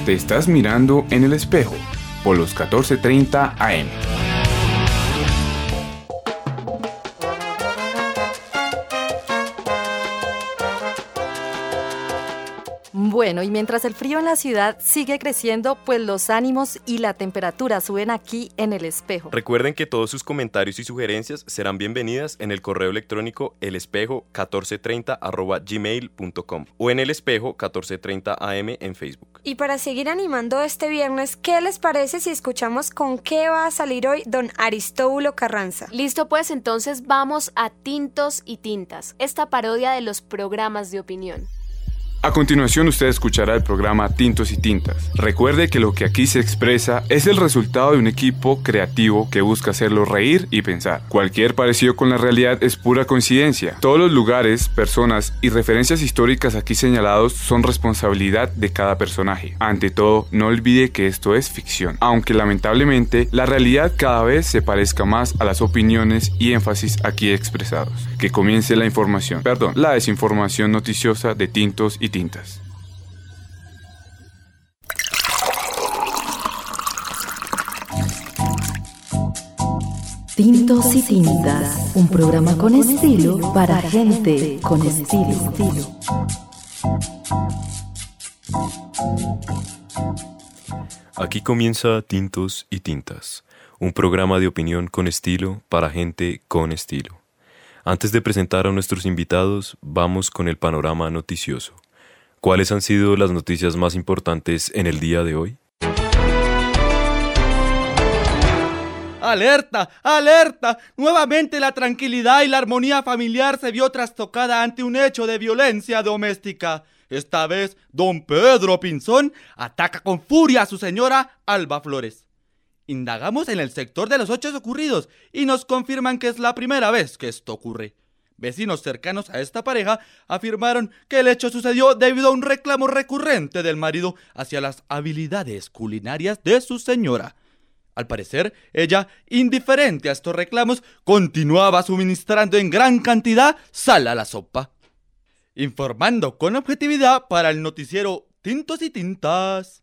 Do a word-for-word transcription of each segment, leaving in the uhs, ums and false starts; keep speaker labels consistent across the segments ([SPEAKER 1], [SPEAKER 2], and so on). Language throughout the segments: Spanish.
[SPEAKER 1] Te estás mirando en el espejo por los catorce treinta A M.
[SPEAKER 2] Bueno, y mientras el frío en la ciudad sigue creciendo, pues los ánimos y la temperatura suben aquí en el espejo.
[SPEAKER 3] Recuerden que todos sus comentarios y sugerencias serán bienvenidas en el correo electrónico elespejo catorce treinta arroba gmail punto com o en el espejo catorce treinta A M en Facebook.
[SPEAKER 4] Y para seguir animando este viernes, ¿qué les parece si escuchamos con qué va a salir hoy don Aristóbulo Carranza?
[SPEAKER 5] Listo, pues entonces vamos a Tintos y Tintas, esta parodia de los programas de opinión.
[SPEAKER 1] A continuación usted escuchará el programa Tintos y Tintas. Recuerde que lo que aquí se expresa es el resultado de un equipo creativo que busca hacerlo reír y pensar. Cualquier parecido con la realidad es pura coincidencia. Todos los lugares, personas y referencias históricas aquí señalados son responsabilidad de cada personaje. Ante todo, no olvide que esto es ficción, aunque lamentablemente la realidad cada vez se parezca más a las opiniones y énfasis aquí expresados. Que comience la información, perdón, la desinformación noticiosa de Tintos y Tintas.
[SPEAKER 2] Tintos y Tintas, un programa con estilo para gente con estilo.
[SPEAKER 3] Aquí comienza Tintos y Tintas, un programa de opinión con estilo para gente con estilo. Antes de presentar a nuestros invitados, vamos con el panorama noticioso. ¿Cuáles han sido las noticias más importantes en el día de hoy?
[SPEAKER 6] ¡Alerta! ¡Alerta! Nuevamente la tranquilidad y la armonía familiar se vio trastocada ante un hecho de violencia doméstica. Esta vez, don Pedro Pinzón ataca con furia a su señora Alba Flores. Indagamos en el sector de los hechos ocurridos y nos confirman que es la primera vez que esto ocurre. Vecinos cercanos a esta pareja afirmaron que el hecho sucedió debido a un reclamo recurrente del marido hacia las habilidades culinarias de su señora. Al parecer, ella, indiferente a estos reclamos, continuaba suministrando en gran cantidad sal a la sopa. Informando con objetividad para el noticiero Tintos y Tintas.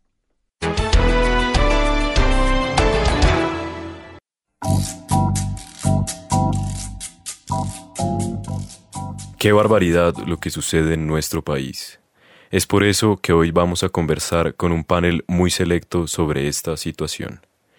[SPEAKER 3] Qué barbaridad lo que sucede en nuestro país. Es por eso que hoy vamos a conversar con un panel muy selecto sobre esta situación.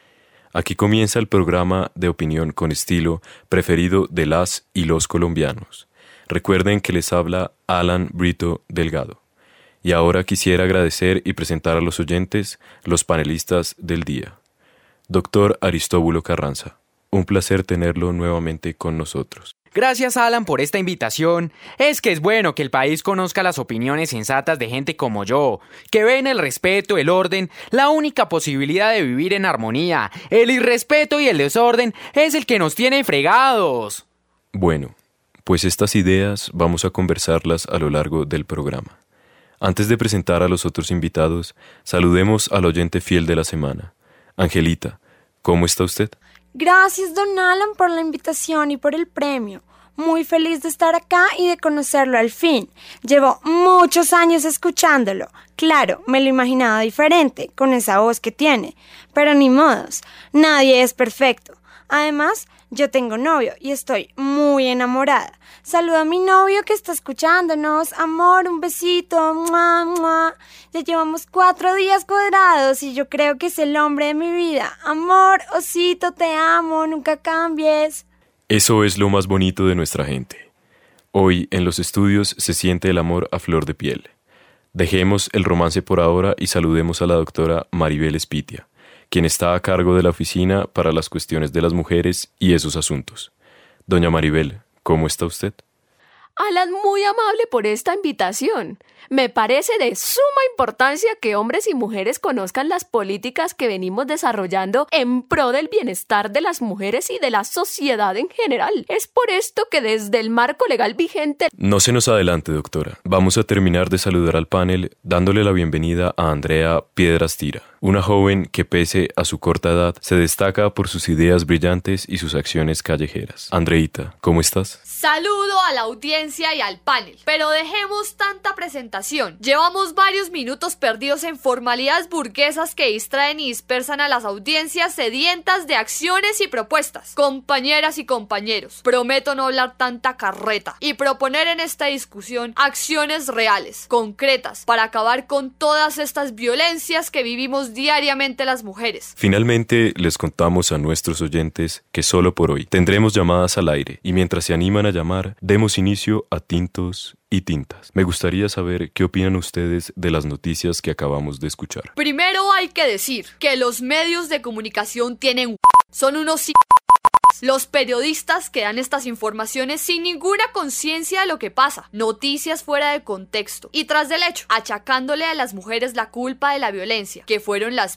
[SPEAKER 3] Aquí comienza el programa de opinión con estilo preferido de las y los colombianos. Recuerden que les habla Alan Brito Delgado. Y ahora quisiera agradecer y presentar a los oyentes los panelistas del día. Doctor Aristóbulo Carranza, un placer tenerlo nuevamente con nosotros.
[SPEAKER 7] Gracias, Alan, por esta invitación. Es que es bueno que el país conozca las opiniones sensatas de gente como yo, que ven el respeto, el orden, la única posibilidad de vivir en armonía. El irrespeto y el desorden es el que nos tiene fregados.
[SPEAKER 3] Bueno, pues estas ideas vamos a conversarlas a lo largo del programa. Antes de presentar a los otros invitados, saludemos al oyente fiel de la semana. Angelita, ¿cómo está usted?
[SPEAKER 4] Gracias, don Alan, por la invitación y por el premio. Muy feliz de estar acá y de conocerlo al fin. Llevo muchos años escuchándolo. Claro, me lo imaginaba diferente, con esa voz que tiene. Pero ni modos, nadie es perfecto. Además, yo tengo novio y estoy muy enamorada. Saludo a mi novio que está escuchándonos. Amor, un besito. ¡Mua, mua! Ya llevamos cuatro días cuadrados y yo creo que es el hombre de mi vida. Amor, osito, te amo, nunca cambies.
[SPEAKER 3] Eso es lo más bonito de nuestra gente. Hoy en los estudios se siente el amor a flor de piel. Dejemos el romance por ahora y saludemos a la doctora Maribel Espitia, quien está a cargo de la oficina para las cuestiones de las mujeres y esos asuntos. Doña Maribel, ¿cómo está usted?
[SPEAKER 5] Alan, muy amable por esta invitación. Me parece de suma importancia que hombres y mujeres conozcan las políticas que venimos desarrollando en pro del bienestar de las mujeres y de la sociedad en general. Es por esto que desde el marco legal vigente...
[SPEAKER 3] No se nos adelante, doctora. Vamos a terminar de saludar al panel dándole la bienvenida a Andrea Piedrastira, Una joven que pese a su corta edad se destaca por sus ideas brillantes y sus acciones callejeras. Andreita, ¿cómo estás?
[SPEAKER 8] Saludo a la audiencia y al panel, pero dejemos tanta presentación. Llevamos varios minutos perdidos en formalidades burguesas que distraen y dispersan a las audiencias sedientas de acciones y propuestas. Compañeras y compañeros, prometo no hablar tanta carreta y proponer en esta discusión acciones reales, concretas, para acabar con todas estas violencias que vivimos diariamente las mujeres.
[SPEAKER 3] Finalmente, les contamos a nuestros oyentes que solo por hoy tendremos llamadas al aire y mientras se animan a llamar, demos inicio a Tintos y Tintas. Me gustaría saber qué opinan ustedes de las noticias que acabamos de escuchar.
[SPEAKER 8] Primero hay que decir que los medios de comunicación tienen son unos los periodistas que dan estas informaciones sin ninguna conciencia de lo que pasa, noticias fuera de contexto y tras del hecho, achacándole a las mujeres la culpa de la violencia, que fueron las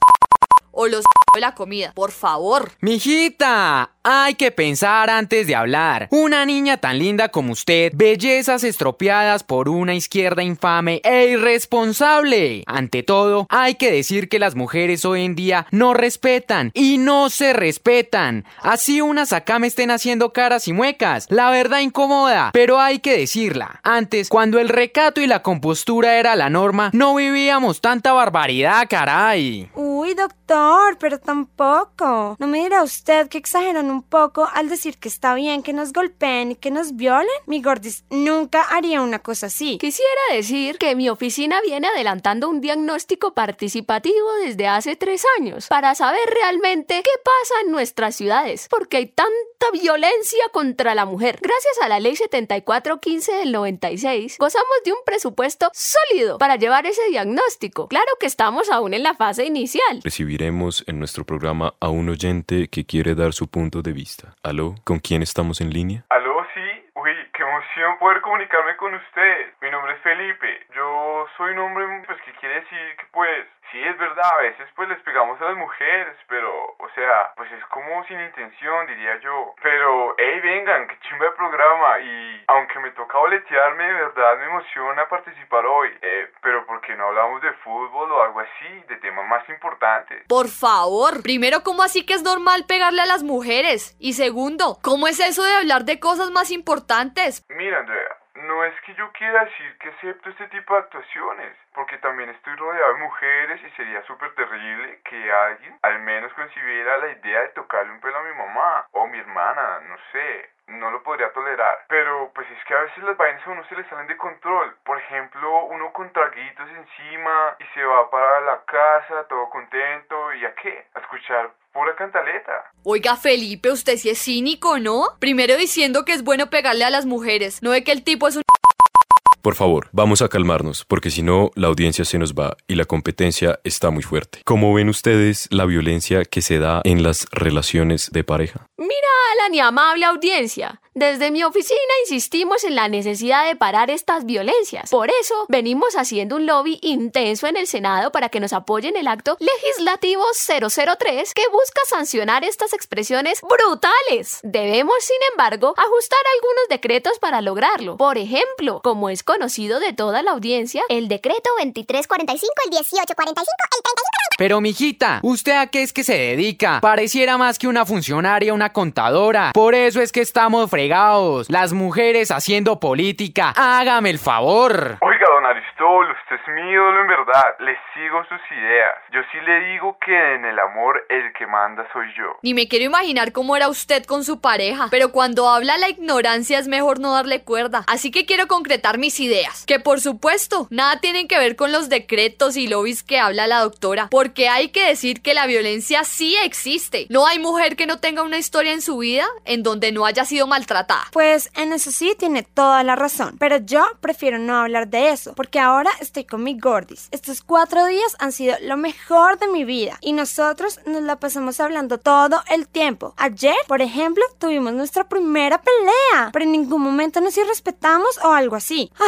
[SPEAKER 8] o los de la comida. Por favor.
[SPEAKER 7] Mijita, hay que pensar antes de hablar. Una niña tan linda como usted, bellezas estropeadas por una izquierda infame e irresponsable. Ante todo, hay que decir que las mujeres hoy en día no respetan y no se respetan. Así unas acá me estén haciendo caras y muecas. La verdad incomoda, pero hay que decirla. Antes, cuando el recato y la compostura era la norma, no vivíamos tanta barbaridad, caray.
[SPEAKER 4] Uy, doctor, pero tampoco. ¿No me dirá usted que exageran un poco al decir que está bien que nos golpeen y que nos violen? Mi gordis nunca haría una cosa así.
[SPEAKER 5] Quisiera decir que mi oficina viene adelantando un diagnóstico participativo desde hace tres años para saber realmente qué pasa en nuestras ciudades, porque hay tanta violencia contra la mujer. Gracias a la ley setenta y cuatro quince del noventa y seis, gozamos de un presupuesto sólido para llevar ese diagnóstico. Claro que estamos aún en la fase inicial.
[SPEAKER 3] Recibiremos en nuestro programa a un oyente que quiere dar su punto de vista. ¿Aló? ¿Con quién estamos en línea?
[SPEAKER 1] ¿Aló? Sí. Uy, qué emoción poder comunicarme con usted. Mi nombre es Felipe. Yo soy un hombre, pues, que quiere decir que, pues, sí, es verdad, a veces, pues, les pegamos a las mujeres, pero, o sea, pues, es como sin intención, diría yo. Pero, hey, vengan, qué chimba de programa. Y, aunque me toca boletearme, de verdad me emociona participar hoy. Eh, pero, ¿por qué no hablamos de fútbol o algo así, de temas más importantes?
[SPEAKER 8] Por favor, primero, ¿cómo así que es normal pegarle a las mujeres? Y segundo, ¿cómo es eso de hablar de cosas más importantes?
[SPEAKER 1] Mira, Andrea, no es que yo quiera decir que acepto este tipo de actuaciones, porque también estoy rodeado de mujeres y sería súper terrible que alguien al menos concibiera la idea de tocarle un pelo a mi mamá o mi hermana, no sé. No lo podría tolerar, pero pues es que a veces las vainas a uno se le salen de control. Por ejemplo, uno con traguitos encima y se va para la casa todo contento, ¿y a qué? A escuchar pura cantaleta.
[SPEAKER 8] Oiga, Felipe, usted sí es cínico, ¿no? Primero diciendo que es bueno pegarle a las mujeres, no de que el tipo es un...
[SPEAKER 3] Por favor, vamos a calmarnos, porque si no, la audiencia se nos va y la competencia está muy fuerte. ¿Cómo ven ustedes la violencia que se da en las relaciones de pareja?
[SPEAKER 5] Mira a la ni amable audiencia. Desde mi oficina insistimos en la necesidad de parar estas violencias. Por eso venimos haciendo un lobby intenso en el Senado para que nos apoyen el acto legislativo cero cero tres que busca sancionar estas expresiones brutales. Debemos, sin embargo, ajustar algunos decretos para lograrlo. Por ejemplo, como es conocido de toda la audiencia,
[SPEAKER 9] el decreto veintitrés cuarenta y cinco, el dieciocho cuarenta y cinco, el treinta y cinco...
[SPEAKER 7] Pero mijita, ¿usted a qué es que se dedica? Pareciera más que una funcionaria, una contadora. Por eso es que estamos fregados. Las mujeres haciendo política. Hágame el favor.
[SPEAKER 1] Oiga, don Aristóbulo, usted es mi ídolo en verdad. Le sigo sus ideas. Yo sí le digo que en el amor el que manda soy yo.
[SPEAKER 8] Ni me quiero imaginar cómo era usted con su pareja. Pero cuando habla la ignorancia es mejor no darle cuerda. Así que quiero concretar mis ideas. Que por supuesto, nada tienen que ver con los decretos y lobbies que habla la doctora. Porque hay que decir que la violencia sí existe. No hay mujer que no tenga una historia en su vida en donde no haya sido maltratada.
[SPEAKER 4] Pues en eso sí tiene toda la razón. Pero yo prefiero no hablar de eso, porque ahora estoy con mi gordis. Estos cuatro días han sido lo mejor de mi vida y nosotros nos la pasamos hablando todo el tiempo. Ayer, por ejemplo, tuvimos nuestra primera pelea, pero en ningún momento nos irrespetamos o algo así. Ah,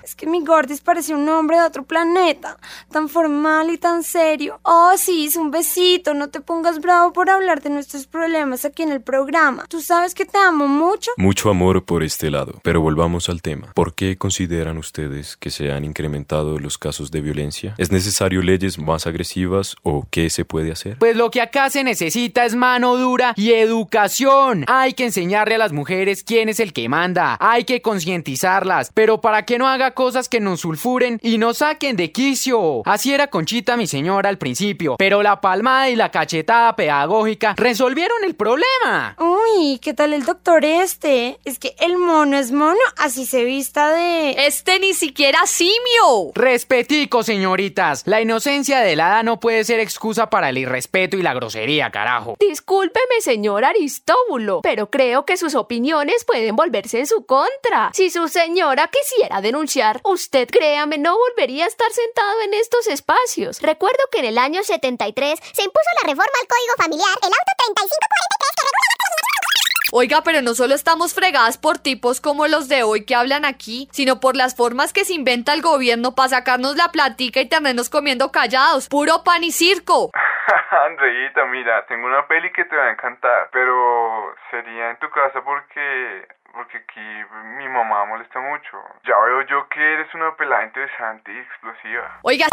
[SPEAKER 4] Es que mi Gordis parece un hombre de otro planeta, tan formal y tan serio. Oh, sí, un besito, no te pongas bravo por hablar de nuestros problemas aquí en el programa. Tú sabes que te amo mucho.
[SPEAKER 3] Mucho amor por este lado, pero volvamos al tema. ¿Por qué consideran ustedes que se han incrementado los casos de violencia? ¿Es necesario leyes más agresivas o qué se puede hacer?
[SPEAKER 7] Pues lo que acá se necesita es mano dura y educación. Hay que enseñarle a las mujeres quién es el que manda. Hay que concientizarlas, pero para que no haga cosas que nos sulfuren y nos saquen de quicio. Así era Conchita, mi señora, al principio, pero la palmada y la cachetada pedagógica resolvieron el problema.
[SPEAKER 4] Uy, ¿qué tal el doctor este? Es que el mono es mono, así se vista de...
[SPEAKER 8] Este ni siquiera simio.
[SPEAKER 7] Respetico, señoritas. La inocencia de la edad no puede ser excusa para el irrespeto y la grosería, carajo.
[SPEAKER 5] Discúlpeme, señor Aristóbulo, pero creo que sus opiniones pueden volverse en su contra. Si su señora quisiera denunciar, usted, créame, no volvería a estar sentado en estos espacios.
[SPEAKER 9] Recuerdo que en el año setenta y tres se impuso la reforma al Código Familiar, el auto treinta y cinco cuarenta y tres que regula la casa.
[SPEAKER 8] Oiga, pero no solo estamos fregadas por tipos como los de hoy que hablan aquí, sino por las formas que se inventa el gobierno para sacarnos la platica y tenernos comiendo callados. Puro pan y circo.
[SPEAKER 1] Andreita, mira, tengo una peli que te va a encantar, pero sería en tu casa porque... porque aquí mi mamá molesta mucho. Ya veo yo que eres una pelada interesante y explosiva.
[SPEAKER 8] Oiga,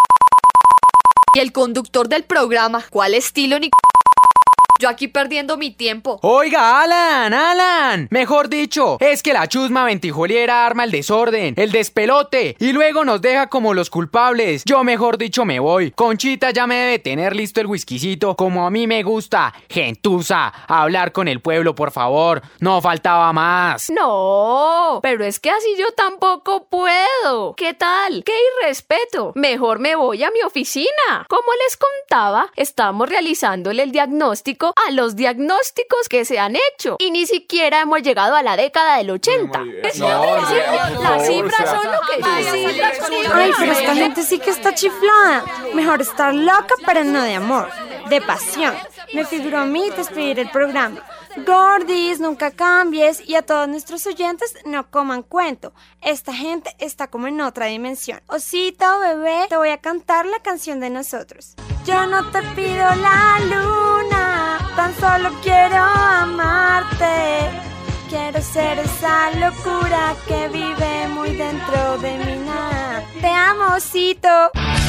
[SPEAKER 8] y el conductor del programa, ¿cuál estilo ni... Yo aquí perdiendo mi tiempo.
[SPEAKER 7] Oiga, Alan, Alan. Mejor dicho, es que la chusma ventijoliera arma el desorden, el despelote, y luego nos deja como los culpables. Yo mejor dicho me voy. Conchita ya me debe tener listo el whiskycito como a mí me gusta. Gentuza, hablar con el pueblo, por favor. No faltaba más.
[SPEAKER 5] No, pero es que así yo tampoco puedo. ¿Qué tal? ¡Qué irrespeto! Mejor me voy a mi oficina. Como les contaba, estamos realizándole el diagnóstico a los diagnósticos que se han hecho y ni siquiera hemos llegado a la década del ochenta.
[SPEAKER 1] No,
[SPEAKER 5] Las cifras son lo que dicen.
[SPEAKER 4] Ay, pero esta gente sí que está chiflada. Mejor estar loca, pero no de amor, de pasión. Me figuró a mí despedir el programa. Gordis, nunca cambies, y a todos nuestros oyentes no coman cuento. Esta gente está como en otra dimensión. Osito, bebé, te voy a cantar la canción de nosotros. Yo no te pido la luna, tan solo quiero amarte. Quiero ser esa locura que vive muy dentro de mi nada. Te amo, Osito.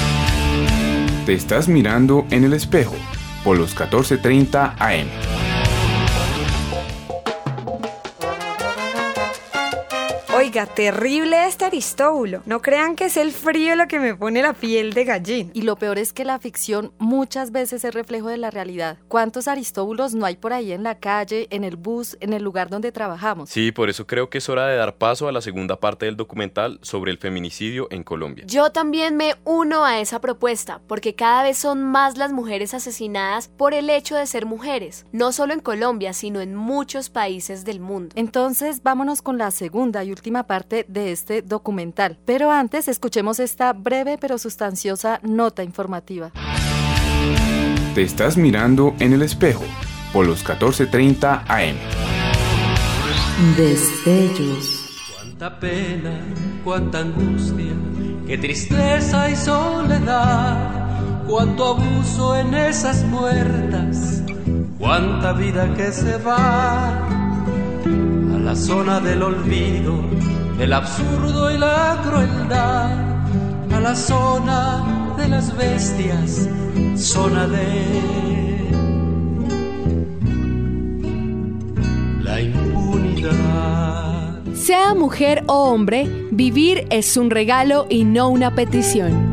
[SPEAKER 1] Te estás mirando en el espejo por los catorce treinta A M.
[SPEAKER 4] Oiga, terrible este Aristóbulo. No crean que es el frío lo que me pone la piel de gallina.
[SPEAKER 2] Y lo peor es que la ficción muchas veces es reflejo de la realidad. ¿Cuántos Aristóbulos no hay por ahí en la calle, en el bus, en el lugar donde trabajamos?
[SPEAKER 3] Sí, por eso creo que es hora de dar paso a la segunda parte del documental sobre el feminicidio en Colombia.
[SPEAKER 5] Yo también me uno a esa propuesta, porque cada vez son más las mujeres asesinadas por el hecho de ser mujeres, no solo en Colombia, sino en muchos países del mundo.
[SPEAKER 2] Entonces, vámonos con la segunda y última parte de este documental. Pero antes, escuchemos esta breve pero sustanciosa nota informativa.
[SPEAKER 1] Te estás mirando en el espejo por los catorce treinta A M.
[SPEAKER 2] Destellos.
[SPEAKER 10] Cuánta pena, cuánta angustia, qué tristeza y soledad, cuánto abuso en esas muertas, cuánta vida que se va a la zona del olvido, del absurdo y la crueldad, a la zona de las bestias, zona de la impunidad.
[SPEAKER 11] Sea mujer o hombre, vivir es un regalo y no una petición.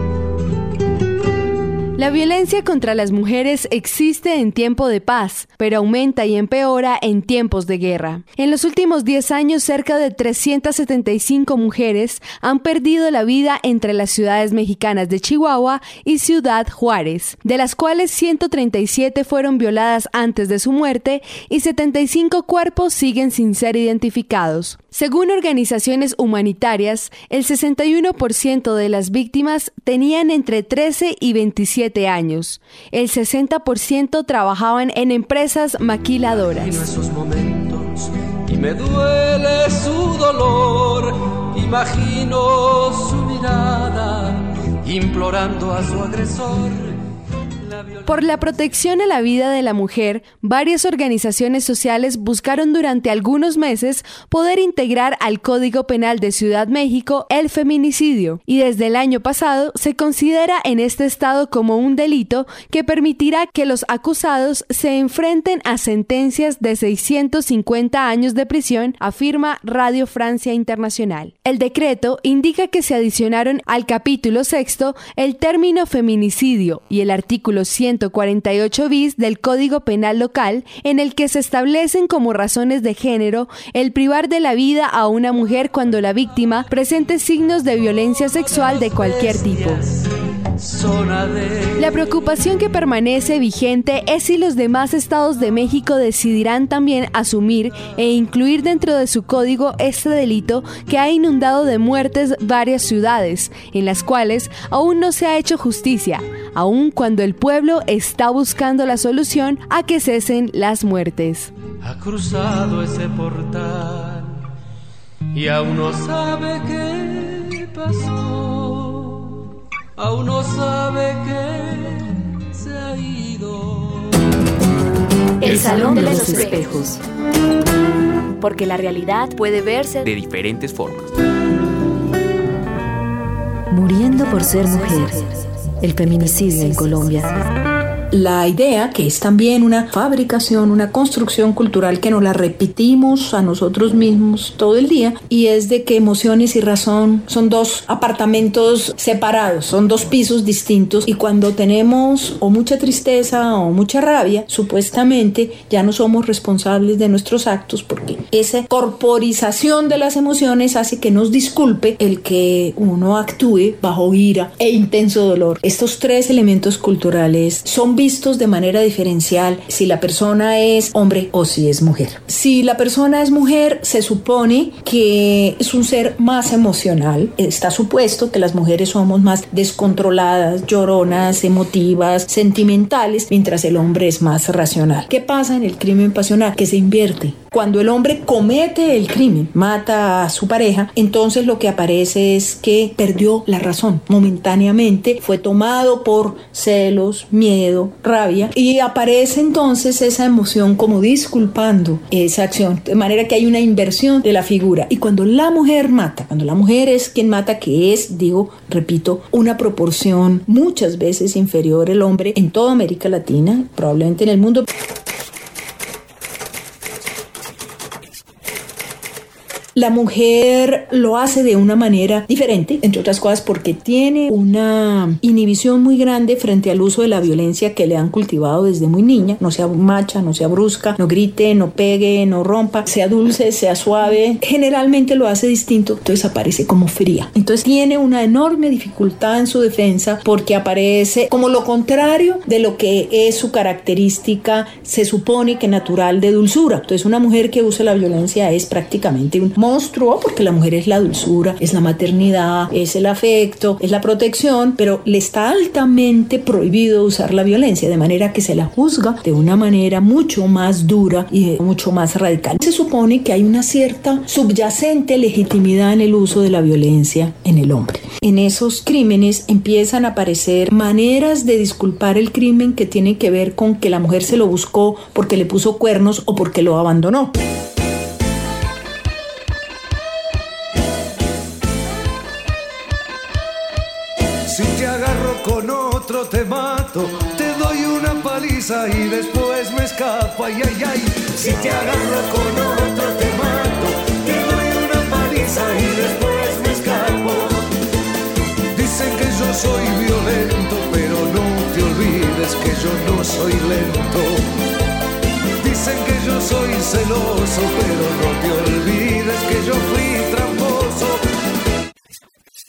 [SPEAKER 11] La violencia contra las mujeres existe en tiempo de paz, pero aumenta y empeora en tiempos de guerra. En los últimos diez años, cerca de trescientas setenta y cinco mujeres han perdido la vida entre las ciudades mexicanas de Chihuahua y Ciudad Juárez, de las cuales ciento treinta y siete fueron violadas antes de su muerte y setenta y cinco cuerpos siguen sin ser identificados. Según organizaciones humanitarias, el sesenta y uno por ciento de las víctimas tenían entre trece y veintisiete años. El sesenta por ciento trabajaban en empresas maquiladoras.
[SPEAKER 10] Esos momentos y me duele su dolor y imagino su mirada implorando a su agresor.
[SPEAKER 11] Por la protección a la vida de la mujer, varias organizaciones sociales buscaron durante algunos meses poder integrar al Código Penal de Ciudad México el feminicidio, y desde el año pasado se considera en este estado como un delito que permitirá que los acusados se enfrenten a sentencias de seiscientos cincuenta años de prisión, afirma Radio Francia Internacional. El decreto indica que se adicionaron al capítulo sexto el término feminicidio y el artículo ciento cuarenta y ocho bis del Código Penal local, en el que se establecen como razones de género el privar de la vida a una mujer cuando la víctima presente signos de violencia sexual de cualquier tipo. La preocupación que permanece vigente es si los demás estados de México decidirán también asumir e incluir dentro de su código este delito que ha inundado de muertes varias ciudades, en las cuales aún no se ha hecho justicia, aun cuando el pueblo está buscando la solución a que cesen las muertes.
[SPEAKER 10] Ha cruzado ese portal y aún no sabe qué pasó. Aún no sabe que se ha ido.
[SPEAKER 5] El Salón de los Espejos. Porque la realidad puede verse
[SPEAKER 7] de diferentes formas.
[SPEAKER 12] Muriendo por ser mujer. El feminicidio en Colombia. La idea, que es también una fabricación, una construcción cultural que nos la repetimos a nosotros mismos todo el día, y es de que emociones y razón son dos apartamentos separados, son dos pisos distintos, y cuando tenemos o mucha tristeza o mucha rabia, supuestamente ya no somos responsables de nuestros actos, porque esa corporización de las emociones hace que nos disculpe el que uno actúe bajo ira e intenso dolor. Estos tres elementos culturales son vistos de manera diferencial si la persona es hombre o si es mujer. Si la persona es mujer, se supone que es un ser más emocional. Está supuesto que las mujeres somos más descontroladas, lloronas, emotivas, sentimentales, mientras el hombre es más racional. ¿Qué pasa en el crimen pasional? Que se invierte. Cuando el hombre comete el crimen, mata a su pareja, entonces lo que aparece es que perdió la razón. Momentáneamente fue tomado por celos, miedo, rabia, y aparece entonces esa emoción como disculpando esa acción, de manera que hay una inversión de la figura. Y cuando la mujer mata, cuando la mujer es quien mata, que es, digo, repito, una proporción muchas veces inferior al hombre en toda América Latina, probablemente en el mundo. La mujer lo hace de una manera diferente, entre otras cosas porque tiene una inhibición muy grande frente al uso de la violencia que le han cultivado desde muy niña. No sea macha, no sea brusca, no grite, no pegue, no rompa, sea dulce, sea suave. Generalmente lo hace distinto, entonces aparece como fría. Entonces tiene una enorme dificultad en su defensa porque aparece como lo contrario de lo que es su característica, se supone que natural, de dulzura. Entonces una mujer que usa la violencia es prácticamente un monstruo, porque la mujer es la dulzura, es la maternidad, es el afecto, es la protección, pero le está altamente prohibido usar la violencia, de manera que se la juzga de una manera mucho más dura y mucho más radical. Se supone que hay una cierta subyacente legitimidad en el uso de la violencia en el hombre. En esos crímenes empiezan a aparecer maneras de disculpar el crimen que tienen que ver con que la mujer se lo buscó porque le puso cuernos o porque lo abandonó.
[SPEAKER 13] Si te agarro con otro te mato, te doy una paliza y después me escapo, ay, ay, ay. Si te agarro con otro te mato, te doy una paliza y después me escapo. Dicen que yo soy violento, pero no te olvides que yo no soy lento. Dicen que yo soy celoso, pero no te olvides que yo fui tramposo.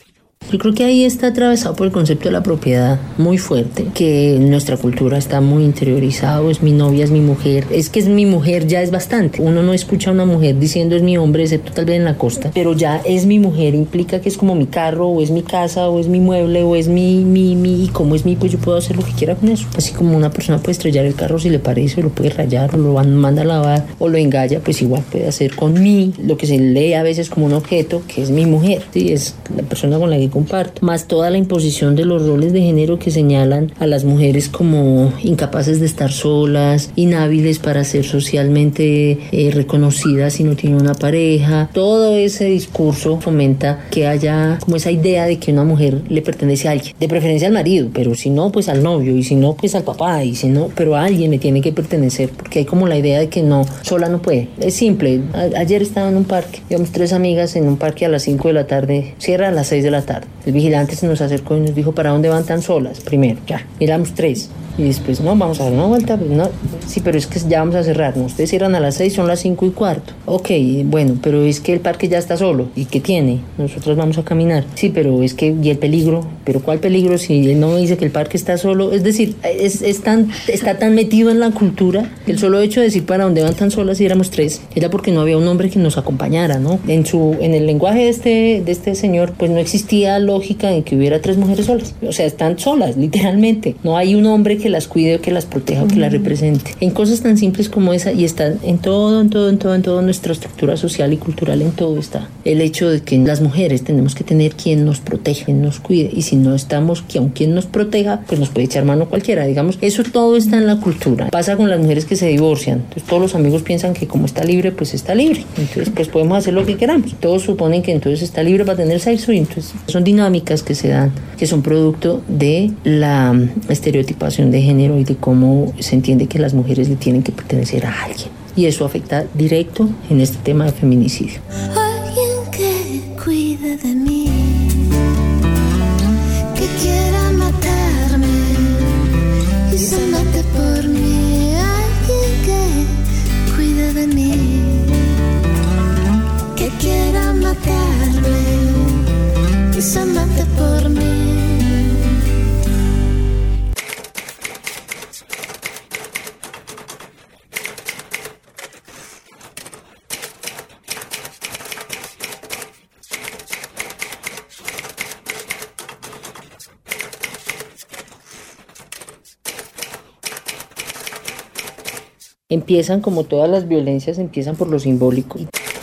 [SPEAKER 12] Yo creo que ahí está atravesado por el concepto de la propiedad muy fuerte, que en nuestra cultura está muy interiorizado, es mi novia, es mi mujer, es que es mi mujer ya es bastante. Uno no escucha a una mujer diciendo es mi hombre, excepto tal vez en la costa, pero ya es mi mujer implica que es como mi carro, o es mi casa, o es mi mueble, o es mi, mi, mi, y como es mi, pues yo puedo hacer lo que quiera con eso. Así como una persona puede estrellar el carro si le parece, o lo puede rayar, o lo manda a lavar, o lo engalla, pues igual puede hacer con mí, lo que se lee a veces como un objeto, que es mi mujer, ¿sí? Es la persona con la que comparto, más toda la imposición de los roles de género que señalan a las mujeres como incapaces de estar solas, inhábiles para ser socialmente eh, reconocidas si no tienen una pareja. Todo ese discurso fomenta que haya como esa idea de que una mujer le pertenece a alguien, de preferencia al marido, pero si no, pues al novio, y si no, pues al papá, y si no, pero a alguien le tiene que pertenecer, porque hay como la idea de que no, sola no puede. Es simple. A- ayer estaba en un parque, íbamos tres amigas en un parque a las cinco de la tarde, cierra a las seis de la tarde. El vigilante se nos acercó y nos dijo, ¿para dónde van tan solas? Primero, ya, miramos tres. Y después, no, vamos a dar una vuelta, pues no, sí, pero es que ya vamos a cerrar, ¿no? Ustedes cierran a las seis, son las cinco y cuarto. Ok, bueno, pero es que el parque ya está solo. ¿Y qué tiene? Nosotros vamos a caminar. Sí, pero es que, ¿y el peligro? ¿Pero cuál peligro si él no me dice que el parque está solo? Es decir, es, es tan, está tan metido en la cultura, el solo hecho de decir para dónde van tan solas si éramos tres, era porque no había un hombre que nos acompañara, ¿no? En su, en el lenguaje de este, de este señor, pues no existía lógica en que hubiera tres mujeres solas. O sea, están solas, literalmente. No hay un hombre que las cuide o que las proteja o que las represente. En cosas tan simples como esa, y está en todo, en todo, en todo, en toda nuestra estructura social y cultural, en todo está el hecho de que las mujeres tenemos que tener quien nos proteja, quien nos cuide, y si no estamos con quien nos proteja, pues nos puede echar mano cualquiera, digamos. Eso todo está en la cultura. Pasa con las mujeres que se divorcian. Entonces todos los amigos piensan que como está libre, pues está libre. Entonces pues podemos hacer lo que queramos. Todos suponen que entonces está libre para tener sexo, y entonces son dinámicas que se dan, que son producto de la estereotipación de género y de cómo se entiende que las mujeres le tienen que pertenecer a alguien. Y eso afecta directo en este tema de feminicidio.
[SPEAKER 14] Alguien que cuide de mí, que quiera matarme y se mate por mí. Alguien que cuide de mí, que quiera matarme y se mate por mí.
[SPEAKER 12] Empiezan, como todas las violencias, empiezan por lo simbólico.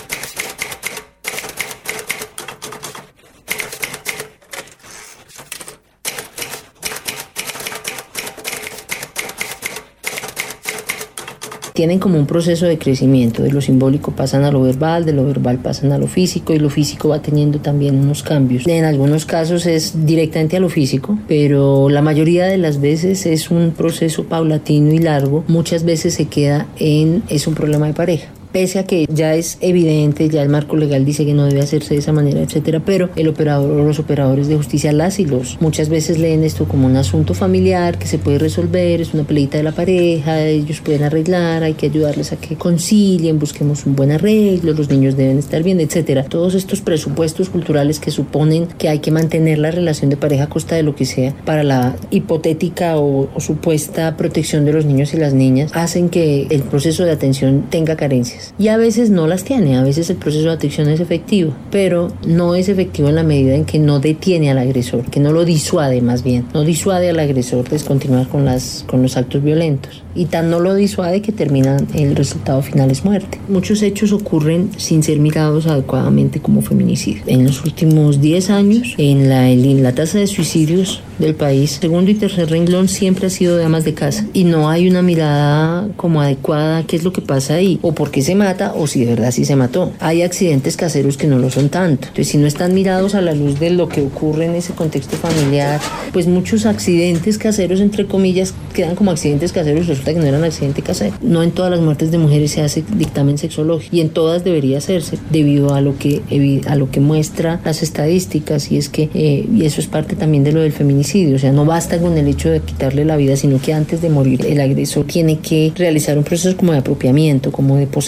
[SPEAKER 12] Tienen como un proceso de crecimiento, de lo simbólico pasan a lo verbal, de lo verbal pasan a lo físico, y lo físico va teniendo también unos cambios. En algunos casos es directamente a lo físico, pero la mayoría de las veces es un proceso paulatino y largo. Muchas veces se queda en, es un problema de pareja. Pese a que ya es evidente, ya el marco legal dice que no debe hacerse de esa manera, etcétera, pero el operador o los operadores de justicia, las y los, muchas veces leen esto como un asunto familiar que se puede resolver, es una peleita de la pareja, ellos pueden arreglar, hay que ayudarles a que concilien, busquemos un buen arreglo, los niños deben estar bien, etcétera. Todos estos presupuestos culturales que suponen que hay que mantener la relación de pareja a costa de lo que sea para la hipotética o, o supuesta protección de los niños y las niñas, hacen que el proceso de atención tenga carencias. Y a veces no las tiene, a veces el proceso de atención es efectivo, pero no es efectivo en la medida en que no detiene al agresor, que no lo disuade más bien, no disuade al agresor de continuar con, las, con los actos violentos. Y tan no lo disuade que termina, el resultado final es muerte. Muchos hechos ocurren sin ser mirados adecuadamente como feminicidio. En los últimos diez años, en la, en la tasa de suicidios del país, segundo y tercer renglón siempre ha sido de amas de casa. Y no hay una mirada como adecuada, qué es lo que pasa ahí, o por qué se mata, o si de verdad sí se mató. Hay accidentes caseros que no lo son tanto. Entonces, si no están mirados a la luz de lo que ocurre en ese contexto familiar, pues muchos accidentes caseros, entre comillas, quedan como accidentes caseros y resulta que no eran accidente casero. No en todas las muertes de mujeres se hace dictamen sexológico, y en todas debería hacerse, debido a lo que, a lo que muestra las estadísticas, y es que, eh, y eso es parte también de lo del feminicidio. O sea, no basta con el hecho de quitarle la vida, sino que antes de morir el agresor tiene que realizar un proceso como de apropiamiento, como de posesión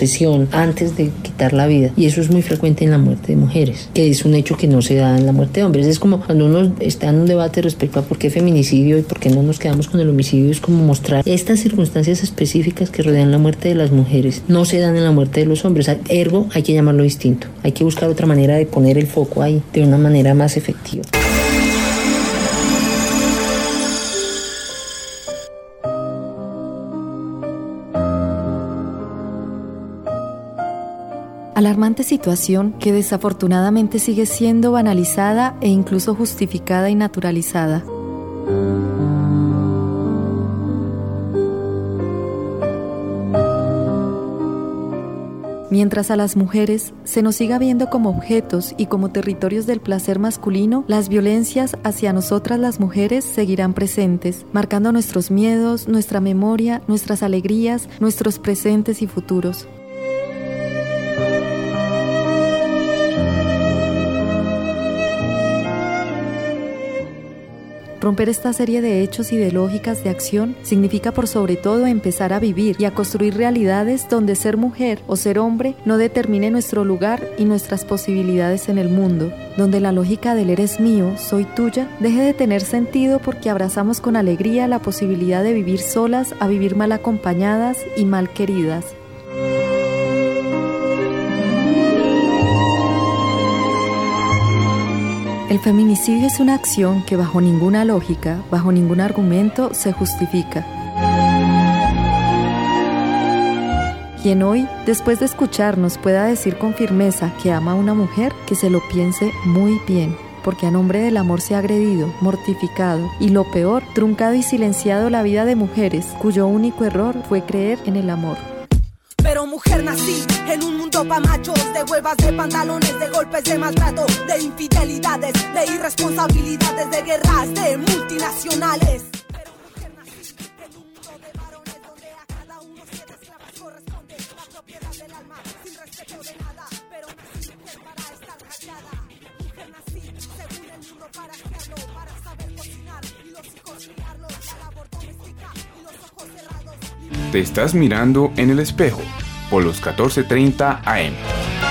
[SPEAKER 12] depresión antes de quitar la vida. Y eso es muy frecuente en la muerte de mujeres, que es un hecho que no se da en la muerte de hombres. Es como cuando uno está en un debate respecto a por qué feminicidio y por qué no nos quedamos con el homicidio, es como mostrar estas circunstancias específicas que rodean la muerte de las mujeres no se dan en la muerte de los hombres. Ergo, hay que llamarlo distinto. Hay que buscar otra manera de poner el foco ahí de una manera más efectiva.
[SPEAKER 2] Alarmante situación que desafortunadamente sigue siendo banalizada e incluso justificada y naturalizada. Mientras a las mujeres se nos siga viendo como objetos y como territorios del placer masculino, las violencias hacia nosotras las mujeres seguirán presentes, marcando nuestros miedos, nuestra memoria, nuestras alegrías, nuestros presentes y futuros. Romper esta serie de hechos y de lógicas de acción significa por sobre todo empezar a vivir y a construir realidades donde ser mujer o ser hombre no determine nuestro lugar y nuestras posibilidades en el mundo, donde la lógica del eres mío, soy tuya, deje de tener sentido porque abrazamos con alegría la posibilidad de vivir solas a vivir mal acompañadas y mal queridas. El feminicidio es una acción que bajo ninguna lógica, bajo ningún argumento se justifica. Quien hoy, después de escucharnos, pueda decir con firmeza que ama a una mujer, que se lo piense muy bien, porque a nombre del amor se ha agredido, mortificado y lo peor, truncado y silenciado la vida de mujeres, cuyo único error fue creer en el amor.
[SPEAKER 15] Pero mujer nací en un mundo pa' machos, de huevas, de pantalones, de golpes, de maltrato, de infidelidades, de irresponsabilidades, de guerras, de multinacionales. Pero mujer nací en un mundo de varones donde a cada uno siete esclavas corresponde la propiedad del alma, sin respeto de nada. Pero nací mujer para estar callada. Mujer nací según el mundo para hacerlo, para saber cocinar y los hijos criarlos, la labor doméstica y los ojos cerrados.
[SPEAKER 1] Te estás mirando en el espejo por los catorce treinta A M.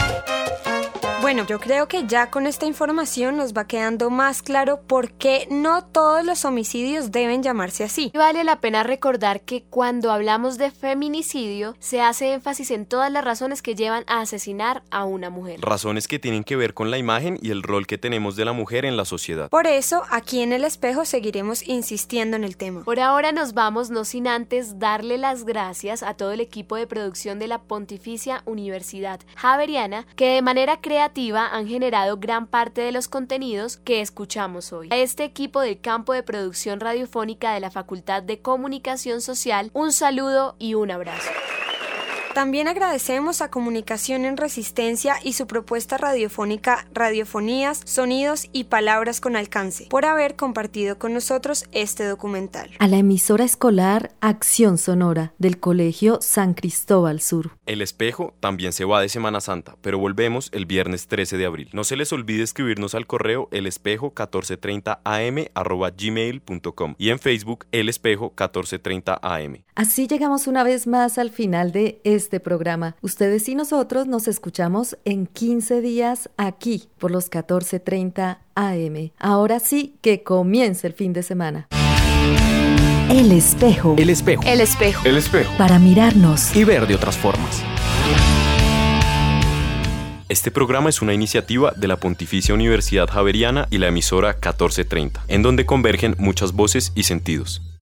[SPEAKER 4] Bueno, yo creo que ya con esta información nos va quedando más claro por qué no todos los homicidios deben llamarse así.
[SPEAKER 5] Vale la pena recordar que cuando hablamos de feminicidio se hace énfasis en todas las razones que llevan a asesinar a una mujer.
[SPEAKER 3] Razones que tienen que ver con la imagen y el rol que tenemos de la mujer en la sociedad.
[SPEAKER 4] Por eso, aquí en El Espejo seguiremos insistiendo en el tema.
[SPEAKER 5] Por ahora nos vamos, no sin antes darle las gracias a todo el equipo de producción de la Pontificia Universidad Javeriana, que de manera creativa han generado gran parte de los contenidos que escuchamos hoy. A este equipo del campo de producción radiofónica de la Facultad de Comunicación Social, un saludo y un abrazo.
[SPEAKER 4] También agradecemos a Comunicación en Resistencia y su propuesta radiofónica Radiofonías, Sonidos y Palabras con Alcance, por haber compartido con nosotros este documental.
[SPEAKER 2] A la emisora escolar Acción Sonora del Colegio San Cristóbal Sur.
[SPEAKER 3] El Espejo también se va de Semana Santa, pero volvemos el viernes trece de abril. No se les olvide escribirnos al correo elespejo catorce treinta a m arroba gmail punto com y en Facebook El Espejo catorce treinta a m.
[SPEAKER 2] Así llegamos una vez más al final de este programa. Ustedes y nosotros nos escuchamos en quince días aquí por los catorce treinta A M. Ahora sí que comience el fin de semana. El Espejo.
[SPEAKER 7] El Espejo.
[SPEAKER 5] El Espejo.
[SPEAKER 1] El Espejo.
[SPEAKER 2] Para mirarnos
[SPEAKER 7] y ver de otras formas.
[SPEAKER 3] Este programa es una iniciativa de la Pontificia Universidad Javeriana y la emisora catorce treinta, en donde convergen muchas voces y sentidos.